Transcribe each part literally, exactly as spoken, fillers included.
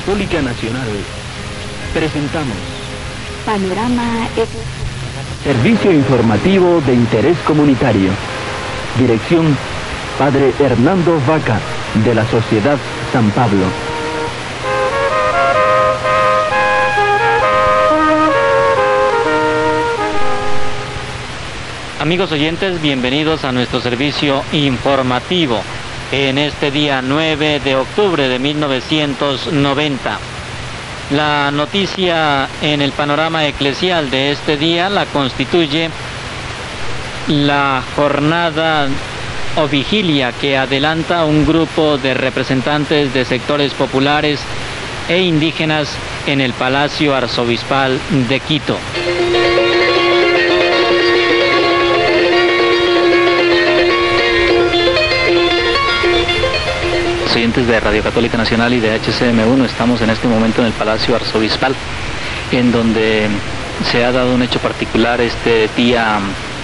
Católica Nacional presentamos Panorama es... Servicio informativo de interés comunitario. Dirección Padre Hernando Vaca, de la Sociedad San Pablo. Amigos oyentes, bienvenidos a nuestro servicio informativo en este día nueve de octubre de mil novecientos noventa. La noticia en el panorama eclesial de este día la constituye la jornada o vigilia que adelanta un grupo de representantes de sectores populares e indígenas en el Palacio Arzobispal de Quito. Oyentes de Radio Católica Nacional y de H C M uno, estamos en este momento en el Palacio Arzobispal, en donde se ha dado un hecho particular este día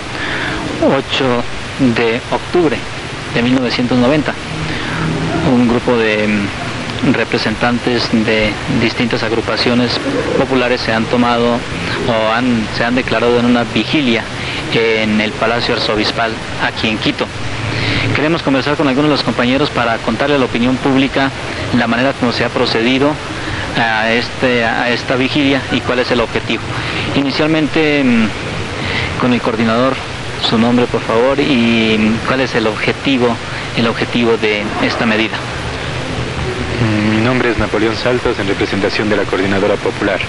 ocho de octubre de mil novecientos noventa. Un grupo de representantes de distintas agrupaciones populares se han tomado o han, se han declarado en una vigilia en el Palacio Arzobispal aquí en Quito. Queremos conversar con algunos de los compañeros para contarle a la opinión pública la manera como se ha procedido a, este, a esta vigilia y cuál es el objetivo. Inicialmente, con el coordinador, su nombre por favor, y cuál es el objetivo, el objetivo de esta medida. Mi nombre es Napoleón Saltos, en representación de la Coordinadora Popular.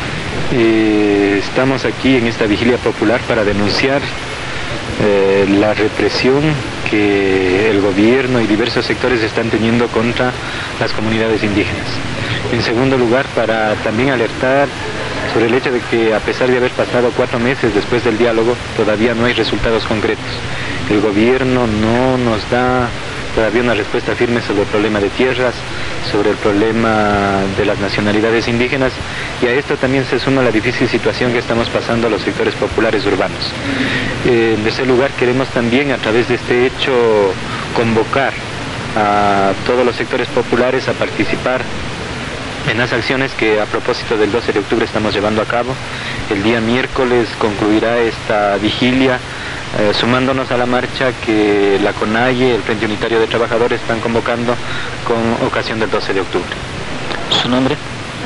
Eh, estamos aquí en esta vigilia popular para denunciar eh, la represión que el gobierno y diversos sectores están teniendo contra las comunidades indígenas. En segundo lugar, para también alertar sobre el hecho de que a pesar de haber pasado cuatro meses después del diálogo, todavía no hay resultados concretos. El gobierno no nos da todavía una respuesta firme sobre el problema de tierras, sobre el problema de las nacionalidades indígenas, y a esto también se suma la difícil situación que estamos pasando a los sectores populares urbanos. Eh, en tercer lugar, queremos también a través de este hecho convocar a todos los sectores populares a participar en las acciones que a propósito del doce de octubre estamos llevando a cabo. El día miércoles concluirá esta vigilia, eh, sumándonos a la marcha que la CONAIE, el Frente Unitario de Trabajadores, están convocando con ocasión del doce de octubre. ¿Su nombre?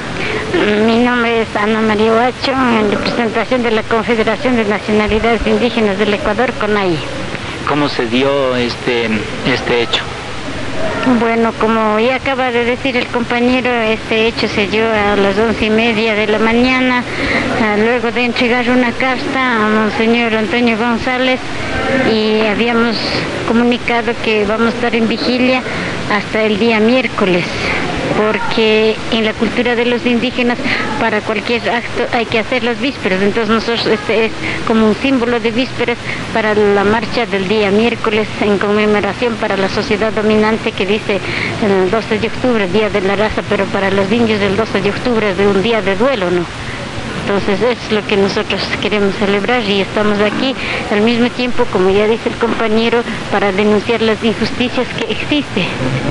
Mi nombre es Ana María Huacho, en representación de la Confederación de Nacionalidades Indígenas del Ecuador, CONAIE. ¿Cómo se dio este, este hecho? Bueno, como ya acaba de decir el compañero, este hecho se dio a las once y media de la mañana, luego de entregar una carta a Monseñor Antonio González, y habíamos comunicado que vamos a estar en vigilia hasta el día miércoles, porque en la cultura de los indígenas para cualquier acto hay que hacer las vísperas. Entonces nosotros, este es como un símbolo de vísperas para la marcha del día miércoles, en conmemoración para la sociedad dominante que dice el doce de octubre, Día de la Raza, pero para los indios el doce de octubre es de un día de duelo, ¿no? Entonces es lo que nosotros queremos celebrar, y estamos aquí al mismo tiempo, como ya dice el compañero, para denunciar las injusticias que existen.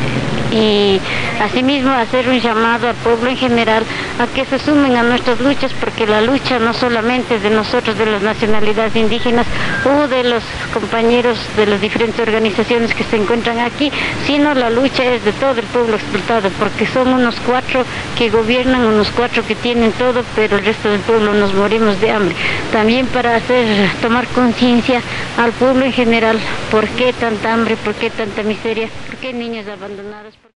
Y asimismo hacer un llamado al pueblo en general a que se sumen a nuestras luchas, porque la lucha no solamente es de nosotros, de las nacionalidades indígenas o de los compañeros de las diferentes organizaciones que se encuentran aquí, sino la lucha es de todo el pueblo explotado, porque son unos cuatro que gobiernan, unos cuatro que tienen todo, pero el resto del pueblo nos morimos de hambre. También para hacer tomar conciencia al pueblo en general, por qué tanta hambre, por qué tanta miseria, por qué niños abandonados.